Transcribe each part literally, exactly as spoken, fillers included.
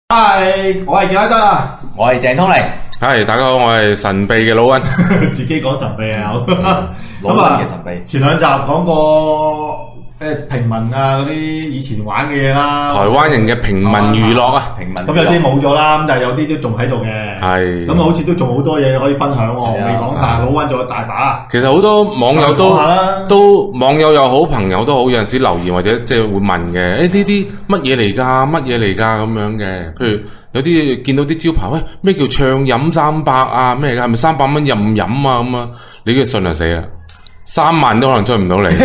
係，我係傑拉德啊， 我係鄭通靈。 係，大家好，我係神秘嘅老溫。 自己講神秘啊， 老溫嘅神秘。 前兩集講過誒平民啊嗰啲以前玩嘅嘢啦， 台灣人嘅平民娛樂啊， 平民咁有啲冇咗啦，咁但係有啲都仲喺度嘅。 係， 咁啊，好似都仲好多嘢可以分享喎，未講晒，老溫仲有大把。 其實好多網友都都網友又好，朋友都好，有陣時留言或者即係會問嘅，誒呢啲乜嘢嚟㗎？乜嘢嚟㗎？咁樣嘅，譬如有啲見到啲招牌，喂咩叫暢飲三百啊？咩嚟㗎？係咪三百蚊任飲啊？咁啊，你嘅信就死啦！三萬都可能出唔到嚟，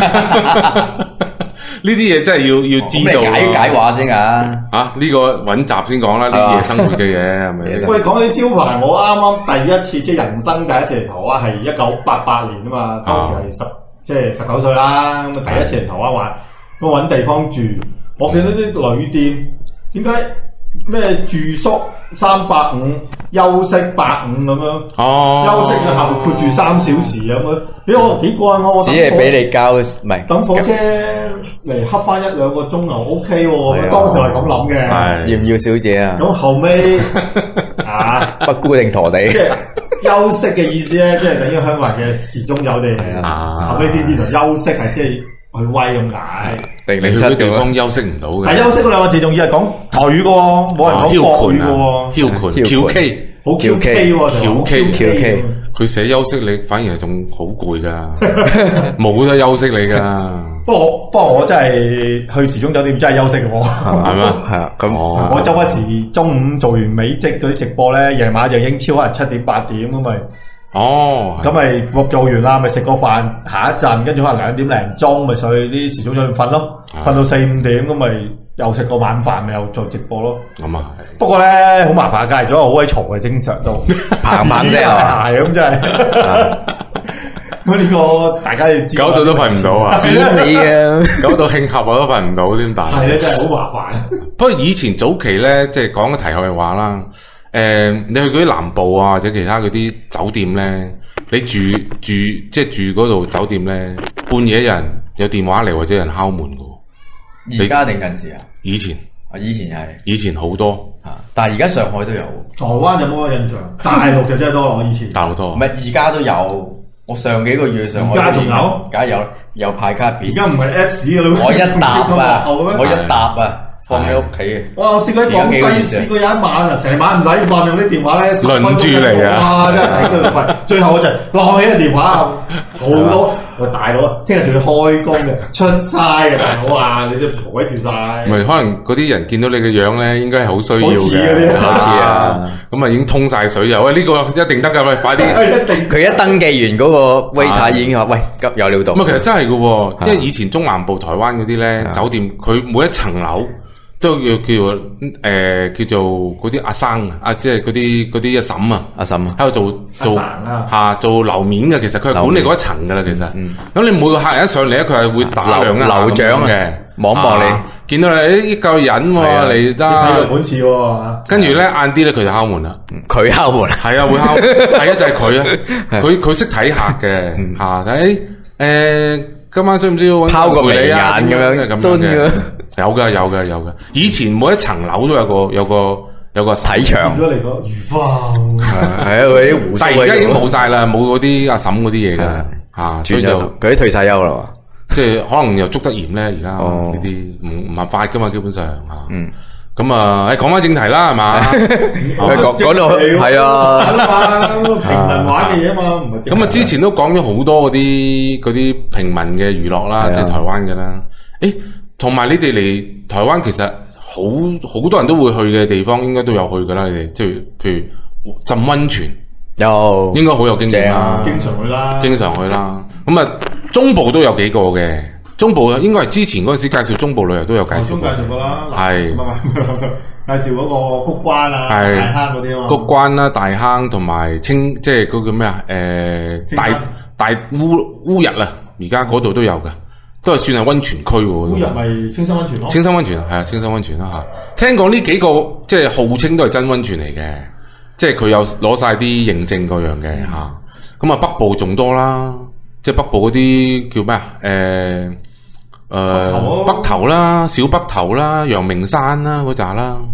呢啲嘢真係要要知道。 咁你解解話先啊！ 啊，呢個揾集先講啦，呢啲夜生活嘅嘢係咪？ 喂，講起招牌，我啱啱第一次即係人生第一次嚟台灣係一九八八年啊嘛，當時係十即係十九歲啦，咁啊第一次嚟台灣玩，我揾地方住，我見到啲旅店點解咩住宿三百五，休息百五咁樣， 哦， 休息嘅下面括住三小時咁樣，咦我幾過癮我只係俾你交，唔係等火車嚟恰翻一兩個鐘又 OK 喎，當時係咁諗嘅。 要唔要小姐啊？ 咁後尾啊， 不固定陀地， 即係休息嘅意思咧，即係等於香港人嘅時鐘有地嚟啊。後尾先知道休息係即係去威咁解。 你去啲地方休息唔到嘅。 但係休息嗰兩個字仲要係講台語嘅喎，冇人講國語嘅喎。 僥倖僥K， 好 Q K 喎， 僥 K Q K， 佢寫休息你反而係仲好攰噶，冇得休息你噶。 不過不過我真係去時鐘酒店真係休息嘅喎， 係咩？ 係啊，咁我周不時中午做完美職嗰啲直播咧，夜晚就英超可能七點八點咁咪。 哦， 咁咪我做完啦，咪食個飯，下一陣跟住可能兩點零鐘咪上去啲時鐘酒店瞓咯，瞓到四五點咁咪又食個晚飯，咪又做直播咯。 咁啊， 不過咧好麻煩，隔離咗好鬼嘈嘅，經常都砰砰聲啊， 係咁真係。咁呢個大家要知， 搞到都瞓唔到啊！ 知你啊， 搞到慶合我都瞓唔到添，但係咧真係好麻煩。 不過以前早期咧，即係講個題外話啦。誒、呃，你去嗰啲南部啊，或者其他嗰啲酒店咧，你住住即係住嗰度酒店咧，半夜有人有電話嚟或者有人敲門噶。 而家定近時啊？ 以前啊，以前係， 以前好多啊，但係而家上海都有。 台灣有冇印象？大陸就真係多咯，我以前。 大好多。 唔係，而家都有。我上幾個月上海。 而家仲有？ 梗係有，有派卡片。 而家唔係 Apps 嘅啦。 我一沓啊！我一沓啊！放喺屋企嘅。 哇！我試過喺廣西試過有一晚啊，成晚唔使瞓，用啲電話咧輪住嚟啊！ 哇！真係喺度瞓，最後我就攞起個電話，好多喂大佬啊，聽日仲要開工嘅，出差嘅大佬啊，你都嘈鬼住晒。 唔係，可能嗰啲人見到你嘅樣咧，應該係好需要嘅。 好似嗰啲， 好似啊！咁啊已經通晒水油，喂呢個一定得㗎，喂快啲！ 一定。 佢一登記完嗰個 waiter 已經話：喂，急有料到。 咁啊，其實真係㗎喎，即係以前中南部台灣嗰啲咧酒店，佢每一層樓。都叫叫做誒、呃、叫做嗰啲阿生啊，即係嗰啲嗰啲阿嬸啊， 阿嬸喺度做做嚇、啊、做樓面嘅，其實佢係管理嗰一層㗎啦，其實。咁、嗯、你每個客人一上嚟咧，佢係會打量一下樓長嘅，望望你，見到你誒呢嚿人喎嚟得， 睇個款似喎。 跟住咧晏啲咧，佢就敲門啦。 佢敲門， 係啊，會敲。第一就係佢啊，佢佢識睇客嘅嚇，睇誒今晚需唔需要揾拋個眉眼咁樣咁樣嘅？有噶有噶有噶，以前每一層樓都有個有個有個睇場。 變咗嚟個魚花， 係啊，嗰啲胡鬚。 但係而家已經冇晒啦，冇嗰啲阿嬸嗰啲嘢噶吓，所以就佢啲退晒休啦。 即係可能又捉得嚴咧，而家呢啲唔唔合法噶嘛，基本上吓。嗯，咁啊，誒，講翻正題啦，係嘛？ 講講到係啊， 平民玩嘅嘢嘛，唔係。 咁啊，之前都講咗好多嗰啲嗰啲平民嘅娛樂啦，即係台灣嘅啦。誒。同埋你哋嚟台灣，其實好好多人都會去嘅地方，應該都有去噶啦。你哋即係譬如浸溫泉， 有應該好有經驗啦， 經常去啦， 經常去啦。咁啊，中部都有幾個嘅，中部應該係之前嗰陣時介紹中部旅遊都有介紹過， 介紹過啦， 係介紹嗰個谷關啊、大坑嗰啲啊嘛， 谷關啦、大坑同埋清，即係嗰個咩啊？誒，大大烏烏日啊，而家嗰度都有噶。都係算係溫泉區喎。 烏日咪清新溫泉咯。 清新溫泉係啊，清新溫泉啦嚇。聽講呢幾個即係號稱都係真溫泉嚟嘅，即係佢有攞晒啲認證嗰樣嘅嚇。咁啊北部仲多啦，即係北部嗰啲叫咩啊？誒、呃、誒北投啦，小北投啦，陽明山啦嗰扎啦，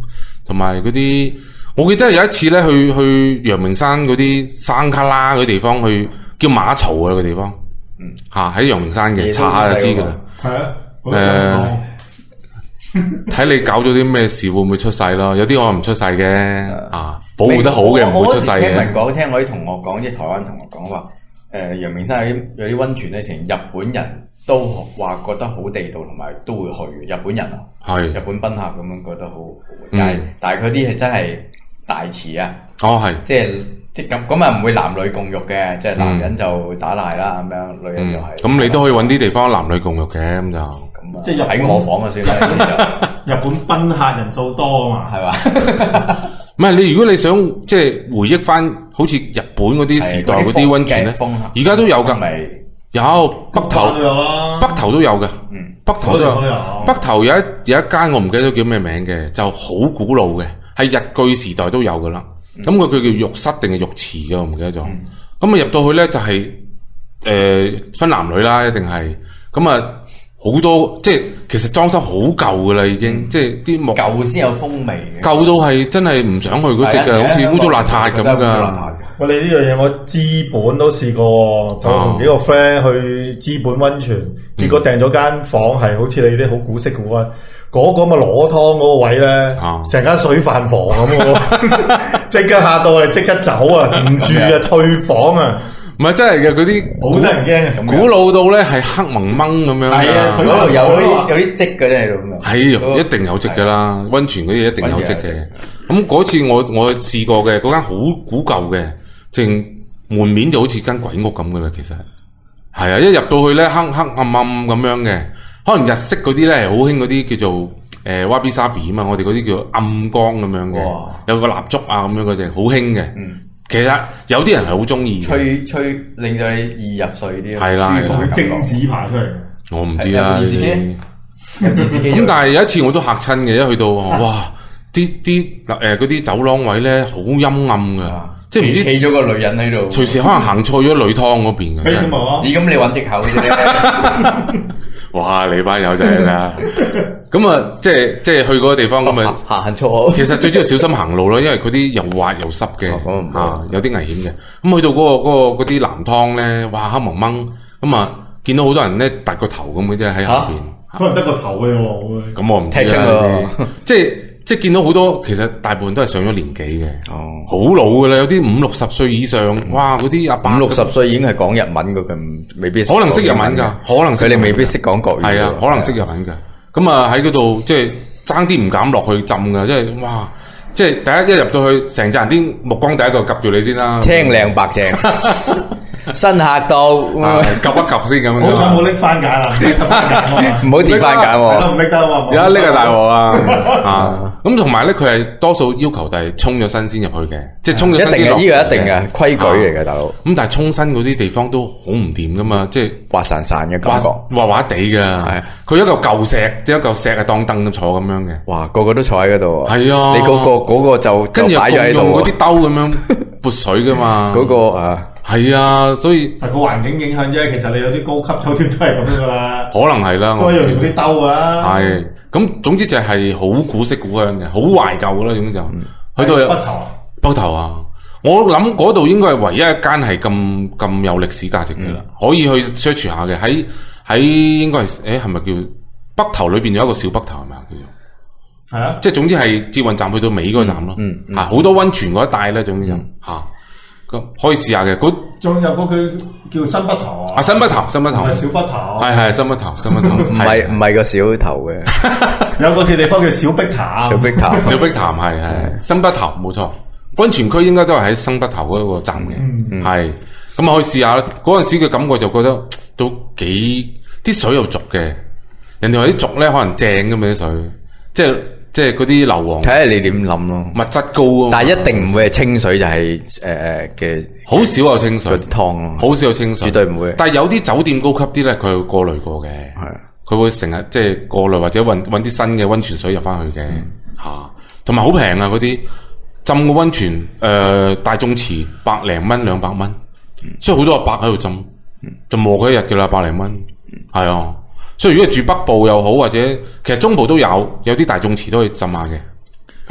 同埋嗰啲，我記得有一次咧去去陽明山嗰啲山卡拉嗰啲地方去叫馬槽啊個地方，嗯吓喺陽明山嘅，查下就知噶啦。 係啊， 誒。睇你搞咗啲咩事會唔會出世咯？有啲我唔出世嘅啊，保護得好嘅唔會出世嘅。 聽人講，聽我啲同學講，即係台灣同學講話，誒陽明山有啲有啲溫泉咧，成日本人都話覺得好地道，同埋都會去嘅。日本人啊，係日本賓客咁樣覺得好，但係但係佢啲係真係大池啊。哦，係即係即咁咁啊，唔會男女共浴嘅，即係男人就打賴啦咁樣，女人就係。咁你都可以揾啲地方男女共浴嘅咁就。 即係喺我房啊，算啦。 日本賓客人數多啊嘛， 係嘛？ 唔係你如果你想即係回憶翻，好似日本嗰啲時代嗰啲溫泉咧，而家都有噶，有北投都有啦，北投都有嘅，嗯，北投都有，北投有一有一間我唔記得咗叫咩名嘅，就好古老嘅，係日據時代都有噶啦。咁佢佢叫浴室定係浴池嘅，我唔記得咗。咁啊入到去咧就係誒分男女啦，一定係咁啊。好多即係其實裝修好舊噶啦，已經、嗯、即係啲木舊先有風味嘅， 舊到係真係唔想去嗰隻嘅，好似污糟邋遢咁噶。 我哋呢樣嘢我資本都試過，就同幾個 friend 去資本溫泉，嗯、結果訂咗間房係好似你啲好古色古香，嗰、嗰個咁嘅攞湯嗰個位咧，成間、啊、水飯房咁，即刻嚇到我哋即刻走啊，唔住啊，退房啊！ 唔係真係嘅，嗰啲好得人驚啊！ 古老到咧係黑蒙蒙咁樣， 係啊，嗰度有啲有啲積嘅咧喺度咁樣。 係一定有積噶啦，溫泉嗰啲一定有積嘅。咁嗰次我我試過嘅，嗰間好古舊嘅，淨門面就好似間鬼屋咁噶啦。其實係啊，一入到去咧黑黑暗暗咁樣嘅，可能日式嗰啲咧係好興嗰啲叫做誒瓦比沙比啊嘛，我哋嗰啲叫暗光咁樣嘅，有個蠟燭啊咁樣嗰隻好興嘅。其實有啲人係好中意， 吹吹令到你易入睡啲， 係啦， 舒服嘅精子爬出嚟。 我唔知啦， 電視機，電視機。 咁但係有一次我都嚇親嘅，一去到哇，啲啲誒嗰啲走廊位咧好陰暗噶，即係唔知企咗個女人喺度， 隨時可能行錯咗女湯嗰邊嘅。 咦？咁你揾藉口啫。 哇！你班友仔啊，咁啊，即係即係去嗰個地方咁啊， 行錯。 其實最主要小心行路咯，因為嗰啲又滑又濕嘅，啊，有啲危險嘅。咁去到嗰個嗰個嗰啲男湯咧，哇，黑蒙蒙，咁啊，見到好多人咧凸個頭咁嘅啫喺下邊， 可能得個頭嘅喎。 咁我唔知啦，即係即係見到好多，其實大部分都係上咗年紀嘅，哦，好老噶啦，有啲五六十歲以上，哇，嗰啲阿伯五六十歲已經係講日文嘅，佢未必可能識日文噶，可能佢哋未必識講國語， 係啊，可能識日文噶。咁啊喺嗰度即係爭啲唔敢落去浸噶，即係哇，即係第一一入到去，成扎人啲目光第一個及住你先啦， 青靚白淨。新客到， 及一及先咁樣。 好彩冇拎番梘啦， 唔好跌番梘喎。 唔拎得喎， 而家呢個大鑊啊！啊，咁同埋咧，佢係多數要求就係沖咗身先入去嘅，即係沖咗身先。 一定嘅，呢個一定嘅規矩嚟嘅，大佬。 咁但係沖身嗰啲地方都好唔掂噶嘛，即係滑潺潺嘅感覺， 滑滑地嘅。係，佢一嚿舊石，即係一嚿石係當凳咁坐咁樣嘅。 哇，個個都坐喺嗰度。係啊， 你嗰個嗰個就跟住擺咗喺度， 用嗰啲兜咁樣撥水噶嘛。 嗰個啊。 係啊，所以係個環境影響啫。其實你有啲高級酒店都係咁樣噶啦， 可能係啦， 都係用啲兜噶啦。 係咁，總之就係好古色古香嘅，好懷舊噶啦。總之就去到北投啊， 北投啊，我諗嗰度應該係唯一一間係咁咁有歷史價值嘅啦，可以去 search 下嘅。喺喺應該係誒係咪叫北投裏邊有一個小北投係咪啊？叫做係啊，即係總之係捷運站去到尾嗰個站咯。嗯，吓好多溫泉嗰一帶咧，總之就吓。可以試下嘅，嗰仲有個佢叫新北投啊， 啊新北投，新北投， 小北投， 係係新北投，新北投， 唔係唔係個小頭嘅， 有個嘅地方叫小碧潭， 小碧潭， 小碧潭係係新北投冇錯，溫泉區應該都係喺新北投嗰個站嘅，係咁啊可以試下啦。嗰陣時嘅感覺就覺得都幾啲水又濁嘅，人哋話啲濁咧可能正咁嘅啲水，即係。即係嗰啲硫磺， 睇下你點諗咯。 物質高啊， 但係一定唔會係清水，就係誒誒嘅， 好少有清水嗰啲湯， 好少有清水， 絕對唔會。 但係有啲酒店高級啲咧，佢會過濾過嘅，係佢會成日即係過濾或者搵搵啲新嘅溫泉水入翻去嘅吓，同埋好平啊嗰啲浸個溫泉誒、呃、大眾池百零蚊兩百蚊，嗯、所以好多阿伯喺度浸，嗯、就磨佢一日嘅啦，百零蚊係啊。所以如果住北部又好，或者其實中部都有，有啲大眾池都可以浸下嘅。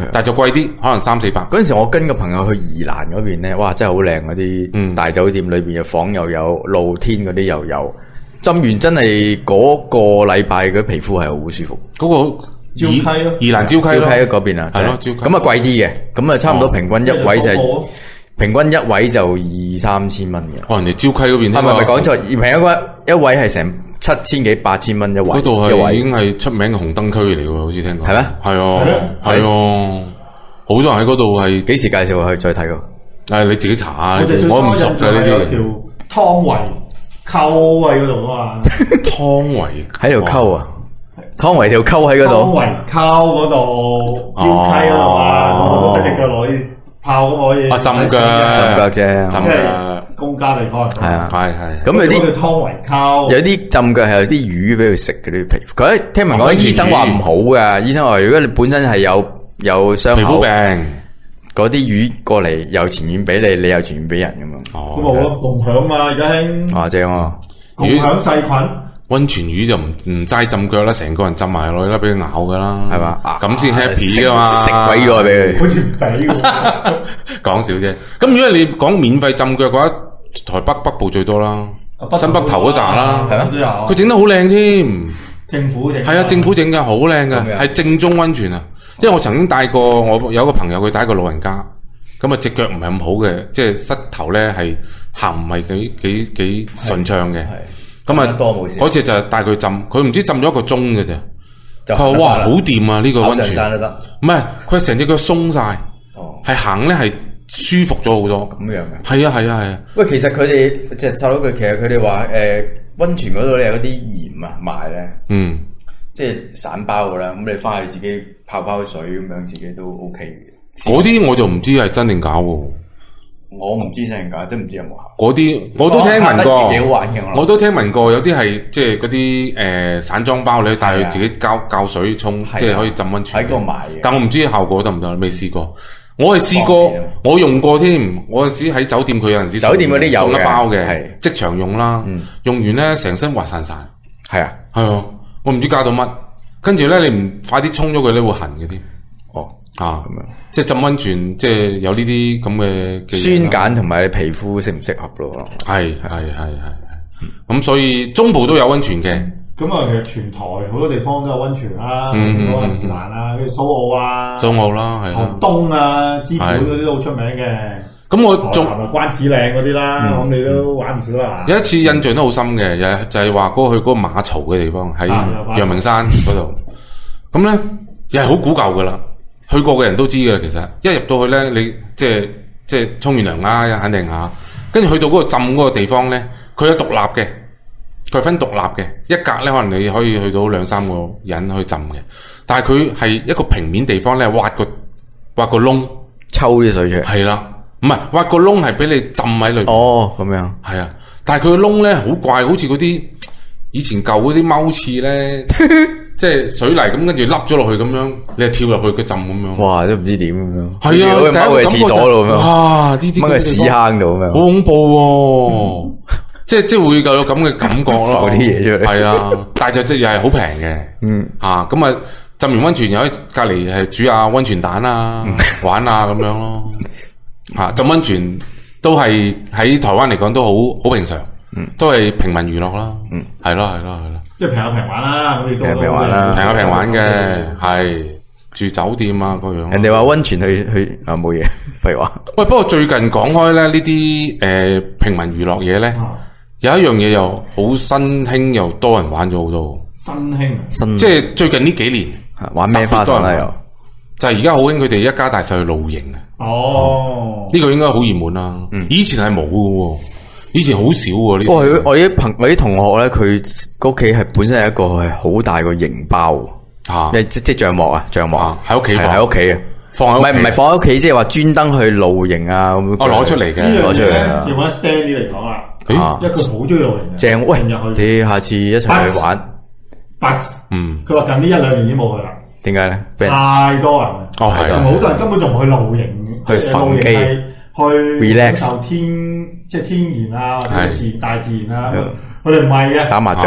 但係就貴啲，可能三四百。 嗰陣時我跟個朋友去宜蘭嗰邊咧，哇，真係好靚嗰啲大酒店裏邊嘅房又有，露天嗰啲又有，浸完真係嗰個禮拜嘅皮膚係好舒服。 嗰個礁溪咯， 宜蘭礁溪礁溪嗰邊啊， 係咯，礁溪咁啊貴啲嘅，咁啊差唔多平均一位就係平均一位就二三千蚊嘅。 哦，人哋礁溪嗰邊係咪咪講錯？平一位一位係成七千幾八千蚊一位， 嗰度係已經係出名嘅紅燈區嚟喎，好似聽講。 係咩？ 係啊，係啊，好多人喺嗰度係。 幾時介紹我去再睇過？ 誒，你自己查下， 我唔熟嘅呢啲。 條湯圍溝喺嗰度啊嘛。 湯圍喺條溝啊？湯圍條溝喺嗰度。 湯圍溝嗰度，礁溪嗰度啊，我識隻腳落去泡咁可以。 啊，浸腳， 浸腳啫， 浸腳。 公家地方係啊， 係係。 咁有啲湯圍溝， 有啲浸腳係有啲魚俾佢食嗰啲皮膚。佢聽聞講醫生話唔好噶，醫生話如果你本身係有有傷口皮膚病， 嗰啲魚過嚟又傳染俾你，你又傳染俾人咁樣。 哦，咁啊共享嘛，而家興。 啊正啊， 共享細菌。 溫泉魚就唔唔齋浸腳啦，成個人浸埋落去啦，俾佢咬噶啦， 係嘛？ 咁先 happy 噶嘛， 食鬼咗俾佢， 好似唔俾。 講笑啫。咁如果你講免費浸腳嘅話，台北北部最多啦，新北投嗰扎啦， 係咩？ 佢整得好靚添， 政府整係啊，政府整嘅好靚嘅，係正宗溫泉啊。因為我曾經帶過我有個朋友，佢帶個老人家，咁啊隻腳唔係咁好嘅，即係膝頭咧係行唔係幾幾幾順暢嘅。咁啊，嗰次就帶佢浸，佢唔知浸咗一個鐘嘅啫。佢話哇，好掂啊！呢個溫泉，唔係佢係成隻腳鬆晒，係行咧係舒服咗好多。 咁樣嘅， 係啊係啊係啊。 喂，其實佢哋即係插到句，其實佢哋話誒溫泉嗰度咧有啲鹽啊賣咧， 嗯， 即係散包噶啦。咁你翻去自己泡泡水咁樣，自己都 O K 嘅。 嗰啲我就唔知係真定假喎。 我唔知真定假，都唔知有冇效。 嗰啲我都聽聞過， 幾好玩嘅。 我都聽聞過，有啲係即係嗰啲誒散裝包，你帶去自己膠膠水沖，即係可以浸溫泉。 喺嗰度賣嘅， 但我唔知效果得唔得，未試過。我係試過，我用過添。我嗰時喺酒店，佢有陣時酒店嗰啲有送一包嘅， 係即場用啦。用完咧，成身滑潺潺。 係啊， 係啊，我唔知加到乜。跟住咧，你唔快啲沖咗佢咧，會痕嘅添。 哦。 啊，咁樣即係浸溫泉，即係有呢啲咁嘅酸鹼同埋你皮膚適唔適合咯？ 係係係係，咁所以中部都有溫泉嘅。 咁啊，其實全台好多地方都有溫泉啦，好多宜蘭啊，跟住蘇澳啊， 蘇澳啦，係台東啊，資本嗰啲都好出名嘅。 咁我仲台南關子嶺嗰啲啦，咁你都玩唔少啦。 有一次印象都好深嘅，又就係話嗰個去嗰個馬槽嘅地方喺陽明山嗰度，咁咧又係好古舊噶啦。去過嘅人都知嘅，其實一入到去咧，你即係即係沖完涼啦，肯定下。跟住去到嗰個浸嗰個地方咧，佢有獨立嘅，佢係分獨立嘅，一格咧可能你可以去到兩三個人去浸嘅。但係佢係一個平面地方咧，挖個挖個窿， 抽啲水出嚟。係啦，唔係挖個窿係俾你浸喺裏邊。 哦，咁樣。 係啊，但係佢個窿咧好怪，好似嗰啲以前舊嗰啲踎廁咧。即係水泥咁，跟住凹咗落去咁樣，你就跳入去個浸咁樣。 哇！都唔知點咁樣。 係啊，第一個感覺就哇！呢啲踎喺屎坑度咁樣， 好恐怖喎！即係即係會有咁嘅感覺咯。 浮啲嘢出嚟。 係啊，但係就即係又係好平嘅。嗯。啊，咁啊，浸完溫泉又喺隔離係煮下溫泉蛋啊，玩啊咁樣咯。嚇！浸溫泉都係喺台灣嚟講都好好平常。嗯，都係平民娛樂啦，嗯，係咯係咯係咯， 即係平下平玩啦，咁你都平平玩啦， 平下平玩嘅，係住酒店啊嗰樣。 人哋話溫泉去去啊冇嘢，廢話。 喂，不過最近講開咧呢啲誒平民娛樂嘢咧，有一樣嘢又好新興，又多人玩咗好多。 新興， 新即係最近呢幾年玩咩花神啊？又就係而家好興，佢哋一家大細去露營啊。 哦， 呢個應該好熱門啦。嗯，以前係冇嘅。以前好少喎呢啲。 我我啲朋我啲同學咧，佢屋企係本身係一個係好大個營包，吓，即即帳幕啊，帳幕喺屋企喺屋企嘅， 放喺唔係唔係放喺屋企，即係話專登去露營啊咁。 我攞出嚟嘅， 攞出嚟啊！要揾 Stanley 嚟講啊，因為佢好中意露營嘅。 正喂，你下次一齊去玩。 八嗯，佢話近呢一兩年已經冇去啦。 點解咧？ 太多人哦係好多人根本仲唔去露營， 去焚機， 去 relax 受天。即係天然啊，或者自然大自然啊，佢哋唔係嘅， 打麻雀啊，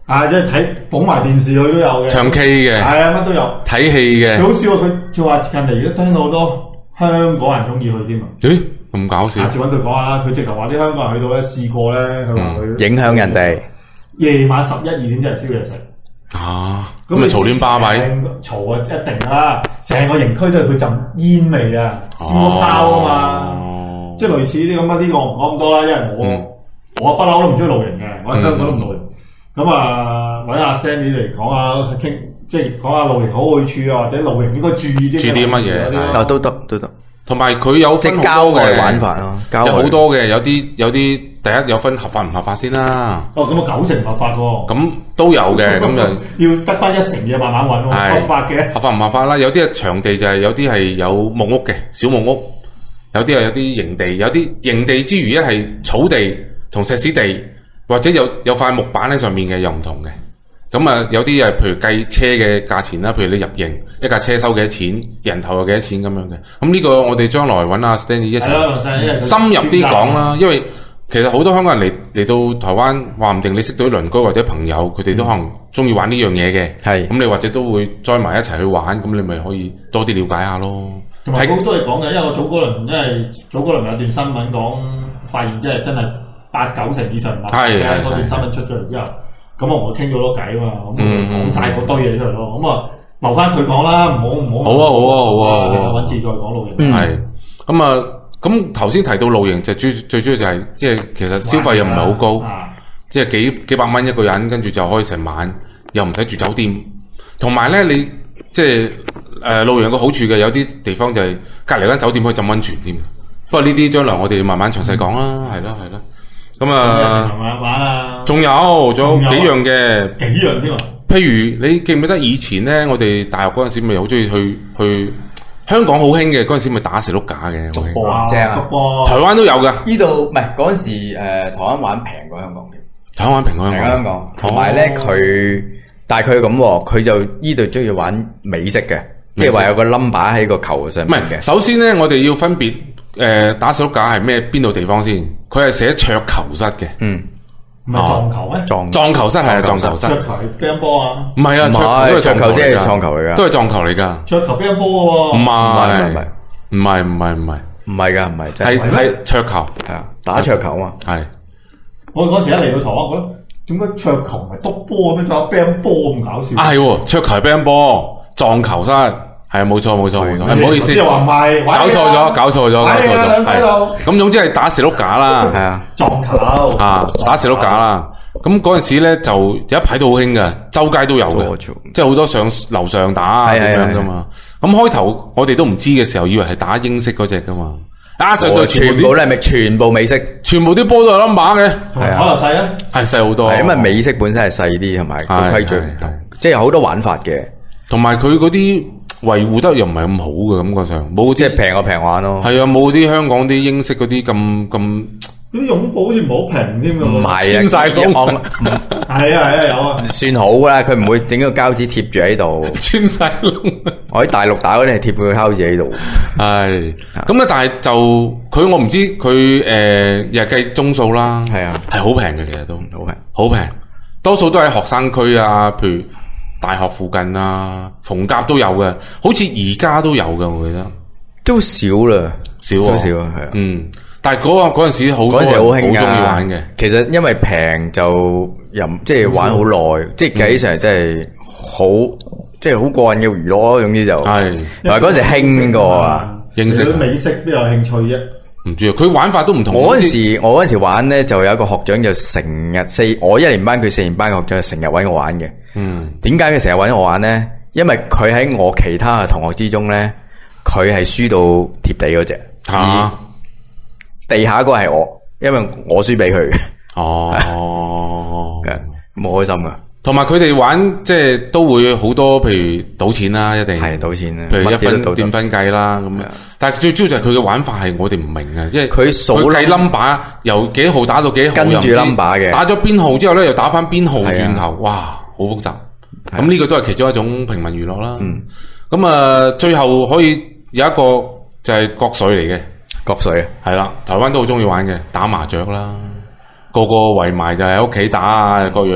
啊，即係睇捧埋電視佢都有嘅， 唱 K 嘅， 係啊，乜都有， 睇戲嘅。 佢好笑，佢就話近嚟而家聽到好多香港人中意去添啊！ 咦，咁搞笑！ 下次揾佢講下啦，佢直頭話啲香港人去到咧試過咧，佢話佢影響人哋。夜晚十一二點真係燒嘢食。 啊！咁咪嘈亂巴閉， 嘈啊一定啦！成個營區都係佢陣煙味啊，燒烤啊嘛，即係類似呢啲咁啊！呢個我唔講咁多啦，因為我、嗯、我不嬲都唔中意露營嘅，我喺香港都唔露營。咁、嗯、啊，揾阿 Stanley 嚟講下傾，即係講下露營好去處啊，或者露營應該注意啲注啲乜嘢？ 但都得都得。同埋佢有分好多嘅玩法咯， 有好多嘅，有啲有啲第一有分合法唔合法先啦。 哦，咁啊九成合法喎。 咁都有嘅，咁就要得翻一成嘢慢慢揾喎。合法嘅。合法唔合法啦？有啲係場地就係有啲係有木屋嘅小木屋，有啲係有啲營地，有啲營地之餘咧係草地同石屎地，或者有有塊木板喺上面嘅又唔同嘅。咁啊，有啲誒，譬如計車嘅價錢啦，譬如你入營一架車收幾多錢，人頭有幾多錢咁樣嘅。咁呢個我哋將來揾阿 Stanley 一齊深入啲講啦。因為其實好多香港人嚟嚟到台灣，話唔定你識到啲鄰居或者朋友，佢哋都可能中意玩呢樣嘢嘅。係、嗯，咁你或者都會 join 埋一齊去玩，咁你咪可以多啲了解下咯。 同埋好多嘢講嘅，因為我早嗰輪，因為早嗰輪有段新聞講，發現即係真係八九成以上唔係嘅嗰段新聞出咗嚟之後。咁我同佢傾咗多偈啊嘛，咁講晒嗰堆嘢出嚟咯。咁啊留翻佢講啦，唔好唔好。好啊好啊好啊，揾次再講露營。係咁啊，咁頭先提到露營就最最主要就係、是、即係其實消費又唔係好高，啊、即係幾幾百蚊一個人，跟住就可以成晚，又唔使住酒店。同埋咧，你即係誒、呃、露營個好處嘅，有啲地方就係隔離間酒店可以浸溫泉添。不過呢啲將來我哋慢慢詳細講啦，係咯係咯。咁啊，仲有仲有幾樣嘅， 幾樣添啊！ 譬如你記唔記得以前咧，我哋大學嗰陣時咪好中意去去香港好興嘅嗰陣時咪打石碌架嘅， 竹波啊，正啊！ 台灣都有噶。 呢度唔係嗰陣時誒，台灣玩平過香港嘅， 台灣玩平過香港。 香港同埋咧，佢但係佢咁，佢就呢度中意玩美式嘅，即係話有個 number 喺個球上面嘅。 首先咧，我哋要分別。誒、呃，打手架係咩？邊度地方先？佢係寫桌球室嘅。 嗯，唔係撞球咩？ 撞撞球室係啊，撞球室。 桌球係乒乓波啊？ 唔係啊，桌球都係撞球即係撞球嚟噶，都係撞球嚟噶。 桌球乒乓波喎？ 唔係，唔係，唔係，唔係，唔係， 唔係噶，唔係， 係係桌球，係啊， 打桌球啊。係。 我嗰時一嚟到台灣，覺得點解桌球唔係篤波咁樣打乒乓波咁搞笑？ 啊係，桌球係乒乓波，撞球室。係啊，冇錯冇錯冇錯，唔好意思， 即係話唔係， 搞錯咗，搞錯咗，搞錯咗，係。咁總之係打石碌架啦，係啊， 撞球啊，打石碌架啦。咁嗰陣時咧就有一排都好興嘅，周街都有嘅，即係好多上樓上打啊咁樣噶嘛。咁開頭我哋都唔知嘅時候，以為係打英式嗰隻噶嘛。啊上到全部咧係咪全部美式？ 全部啲波都有 number 嘅， 係啊，可能細咧， 係細好多。 係因為美式本身係細啲，同埋個規矩唔同，即係有好多玩法嘅， 同埋佢嗰啲。維護得又唔係咁好嘅感覺上，冇即係平就平玩咯。 係啊，冇啲香港啲英式嗰啲咁咁。 嗰啲擁抱好似唔好平添㗎。 唔係啊， 穿晒工。 係啊係啊有啊。 算好啦，佢唔會整個膠紙貼住喺度。 穿晒窿。 我喺大陸打嗰啲係貼個膠紙喺度。 係。咁啊，但係就佢我唔知佢誒又係計鐘數啦。係啊，係好平嘅，其實都好平，好平。多數都喺學生區啊，譬如。大學附近啊，逢甲都有嘅，好似而家都有嘅，我記得都少啦， 少都少啊，係啊， 嗯，但係嗰個嗰陣時好，嗰陣時好興噶，好中意玩嘅。 其實因為平就又即係玩好耐，即係計起上嚟真係好，即係好過癮嘅娛樂咯。總之就係，同埋嗰陣時興過啊， 認識美式邊有興趣啫？ 唔知啊，佢玩法都唔同。 我嗰時我嗰時玩咧，就有一個學長就成日四，我一年班佢四年班嘅學長就成日搵我玩嘅。嗯，點解佢成日搵我玩咧？因為佢喺我其他嘅同學之中咧，佢係輸到貼地嗰隻，而地下嗰個係我，因為我輸俾佢嘅。哦，咁開心噶。同埋佢哋玩即係都會好多，譬如賭錢啦，一定係賭錢啦，譬如一分掂分計啦咁樣。但係最主要就係佢嘅玩法係我哋唔明嘅，即係佢數計 number 由幾號打到幾號，跟住 number 嘅，打咗編號之後咧又打翻編號轉頭，哇，好複雜。咁呢個都係其中一種平民娛樂啦。咁啊，最後可以有一個就係國粹嚟嘅，國粹係啦，台灣都好中意玩嘅，打麻雀啦，個個圍埋就喺屋企打啊，各樣。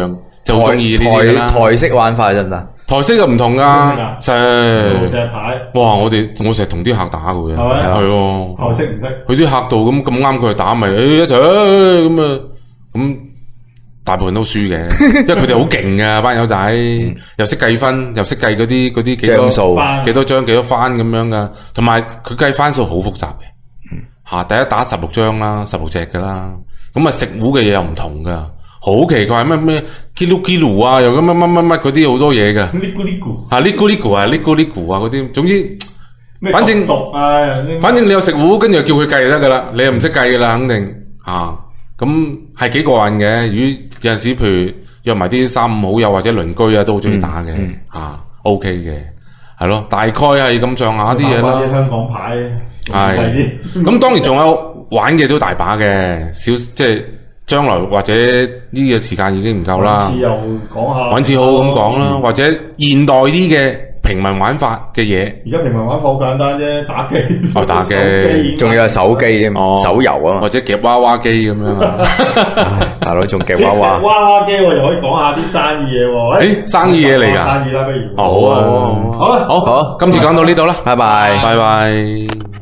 就中意呢啲嘢啦。 台式玩法真唔得？ 台式就唔同噶，就隻牌。哇！ 我哋我成日同啲客打嘅，係咪？ 係喎。 台式唔識。 去啲客度咁咁啱佢打咪，誒一齊咁啊咁。大部分都輸嘅，因為佢哋好勁噶班友仔，嗯、又識計分，又識計嗰啲嗰啲幾多數，幾多張幾多番咁樣噶，同埋佢計番數好複雜嘅，吓、嗯、第一打十六張啦，十六隻噶啦，咁啊食糊嘅嘢又唔同噶，好奇怪咩咩 kilo kilo 啊，又咁乜乜乜乜嗰啲好多嘢噶， 呢咕呢咕啊呢咕呢咕啊呢咕呢咕啊嗰啲，總之反正毒啊， 反正你有食糊，跟住就叫佢計就得噶啦，你又唔識計噶啦，肯定啊。咁係幾過癮嘅，如果有陣時譬如約埋啲三五好友或者鄰居啊，都好中意打嘅， 嗯嗯、 啊 OK 嘅，係咯，大概係咁上下啲嘢啦。 啲香港牌係，咁當然仲有玩嘅都大把嘅，少即係將來或者呢個時間已經唔夠啦。 次又講下， 揾次好咁講啦，嗯、或者現代啲嘅。平民玩法嘅嘢， 而家平民玩法好簡單啫，打機， 哦打機， 仲要係手機添，哦、手遊啊， 或者夾娃娃機咁樣啊， 大佬仲夾娃娃， 娃娃機我又可以講下啲生意嘢喎， 誒，生意嘢嚟噶， 生意啦，不如， 好啊，好啊， 好啦， 好，好，今次講到呢度啦， 拜拜， 拜拜。